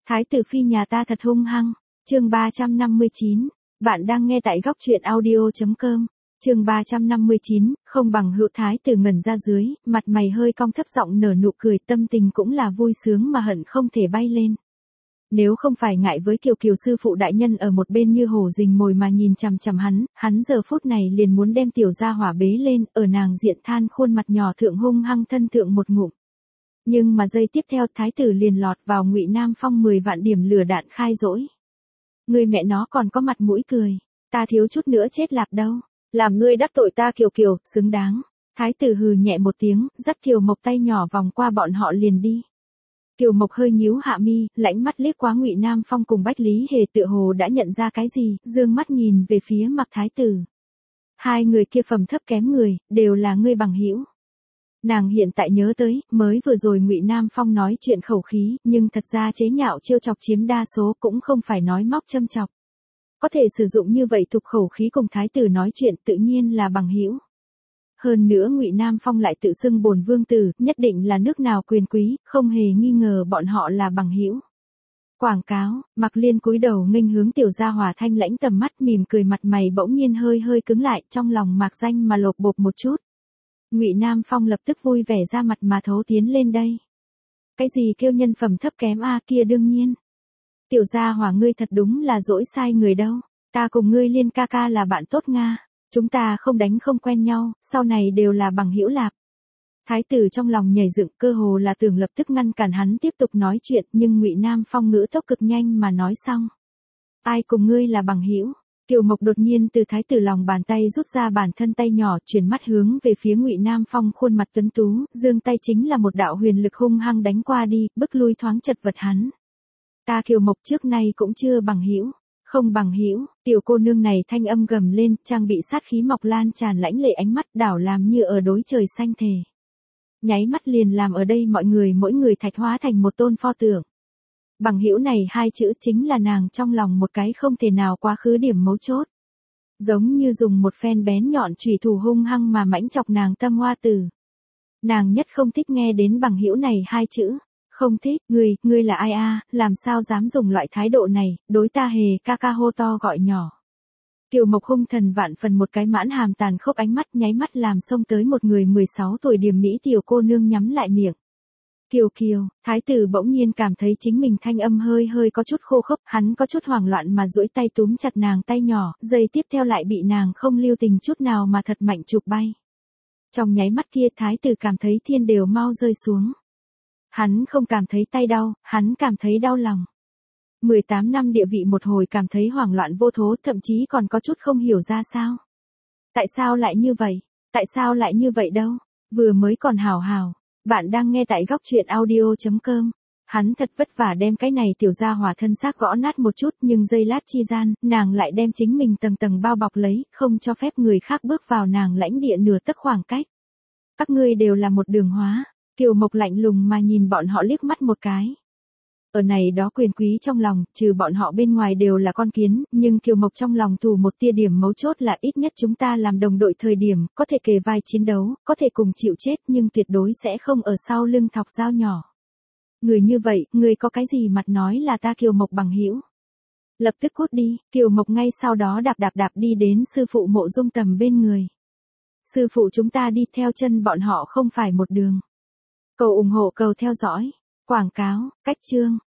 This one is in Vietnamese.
Thái tử phi nhà ta thật hung hăng. Chương 359. Bạn đang nghe tại góc truyện audio.com. Chương 359, không bằng hữu. Thái tử ngẩn ra dưới, mặt mày hơi cong thấp giọng nở nụ cười, tâm tình cũng là vui sướng mà hận không thể bay lên. Nếu không phải ngại với Kiều Kiều sư phụ đại nhân ở một bên như hổ rình mồi mà nhìn chằm chằm hắn giờ phút này liền muốn đem tiểu gia hỏa bế lên, ở nàng diện than khuôn mặt nhỏ thượng hung hăng thân thượng một ngụm. Nhưng mà giây tiếp theo thái tử liền lọt vào Ngụy Nam Phong 10 vạn điểm lửa đạn khai dỗi. Người mẹ nó còn có mặt mũi cười, ta thiếu chút nữa chết lạp đâu, làm ngươi đắc tội ta Kiều Kiều, xứng đáng. Thái tử hừ nhẹ một tiếng, dắt Kiều Mộc tay nhỏ vòng qua bọn họ liền đi. Kiều Mộc hơi nhíu hạ mi, lãnh mắt liếc qua Ngụy Nam Phong cùng Bách Lý Hề, tựa hồ đã nhận ra cái gì, dương mắt nhìn về phía mặt thái tử. Hai người kia phẩm thấp kém người, đều là ngươi bằng hữu. Nàng hiện tại nhớ tới, mới vừa rồi Ngụy Nam Phong nói chuyện khẩu khí, nhưng thật ra chế nhạo trêu chọc chiếm đa số, cũng không phải nói móc châm chọc. Có thể sử dụng như vậy tục khẩu khí cùng thái tử nói chuyện, tự nhiên là bằng hữu. Hơn nữa Ngụy Nam Phong lại tự xưng bổn vương tử, nhất định là nước nào quyền quý, không hề nghi ngờ bọn họ là bằng hữu. Quảng cáo. Mạc Liên cúi đầu nghênh hướng tiểu gia hỏa, thanh lãnh tầm mắt, mỉm cười, mặt mày bỗng nhiên hơi cứng lại, trong lòng mạc danh mà lột bột một chút. Ngụy Nam Phong lập tức vui vẻ ra mặt mà thấu tiến lên đây. Cái gì kêu nhân phẩm thấp kém a, kia đương nhiên. Tiểu gia hỏa ngươi thật đúng là dỗi sai người đâu, ta cùng ngươi Liên ca ca là bạn tốt nga, chúng ta không đánh không quen nhau, sau này đều là bằng hữu lạp. Thái tử trong lòng nhảy dựng, cơ hồ là tưởng lập tức ngăn cản hắn tiếp tục nói chuyện, nhưng Ngụy Nam Phong ngữ tốc cực nhanh mà nói xong. Ai cùng ngươi là bằng hữu? Kiều Mộc đột nhiên từ thái tử lòng bàn tay rút ra bản thân tay nhỏ, chuyển mắt hướng về phía Ngụy Nam Phong khuôn mặt tuấn tú, giương tay chính là một đạo huyền lực hung hăng đánh qua đi, bức lui thoáng chật vật hắn. Ta Kiều Mộc trước nay cũng chưa bằng hữu, không bằng hữu. Tiểu cô nương này thanh âm gầm lên, trang bị sát khí mọc lan tràn, lãnh lệ ánh mắt đảo làm như ở đối trời xanh thề. Nháy mắt liền làm ở đây mọi người mỗi người thạch hóa thành một tôn pho tượng. Bằng hữu này hai chữ chính là nàng trong lòng một cái không thể nào quá khứ điểm mấu chốt. Giống như dùng một phen bén nhọn chủy thủ hung hăng mà mãnh chọc nàng tâm hoa tử. Nàng nhất không thích nghe đến bằng hữu này hai chữ. Không thích. Ngươi là ai a, làm sao dám dùng loại thái độ này, đối ta Hề ca ca hô to gọi nhỏ. Kiều Mộc hung thần vạn phần, một cái mãn hàm tàn khốc ánh mắt nháy mắt làm xông tới một người 16 tuổi điểm mỹ tiểu cô nương nhắm lại miệng. Kiều Kiều. Thái tử bỗng nhiên cảm thấy chính mình thanh âm hơi có chút khô khốc, hắn có chút hoảng loạn mà duỗi tay túm chặt nàng tay nhỏ, giây tiếp theo lại bị nàng không lưu tình chút nào mà thật mạnh chụp bay. Trong nháy mắt kia thái tử cảm thấy thiên đều mau rơi xuống. Hắn không cảm thấy tay đau, hắn cảm thấy đau lòng. 18 năm địa vị một hồi cảm thấy hoảng loạn vô thố, thậm chí còn có chút không hiểu ra sao. Tại sao lại như vậy? Tại sao lại như vậy đâu? Vừa mới còn hào. Bạn đang nghe tại góc truyện audio.com. Hắn thật vất vả đem cái này tiểu gia hỏa thân xác gõ nát một chút, nhưng giây lát chi gian, nàng lại đem chính mình tầng tầng bao bọc lấy, không cho phép người khác bước vào nàng lãnh địa nửa tấc khoảng cách. Các ngươi đều là một đường hóa. Kiều Mộc lạnh lùng mà nhìn bọn họ liếc mắt một cái. Ở này đó quyền quý trong lòng, trừ bọn họ bên ngoài đều là con kiến, nhưng Kiều Mộc trong lòng thủ một tia điểm mấu chốt là ít nhất chúng ta làm đồng đội thời điểm, có thể kề vai chiến đấu, có thể cùng chịu chết, nhưng tuyệt đối sẽ không ở sau lưng thọc dao nhỏ. Người như vậy, người có cái gì mặt nói là ta Kiều Mộc bằng hữu? Lập tức cút đi. Kiều Mộc ngay sau đó đạp đi đến sư phụ Mộ Dung Tầm bên người. Sư phụ chúng ta đi theo chân bọn họ không phải một đường. Cầu ủng hộ, cầu theo dõi. Quảng cáo. Cách chương.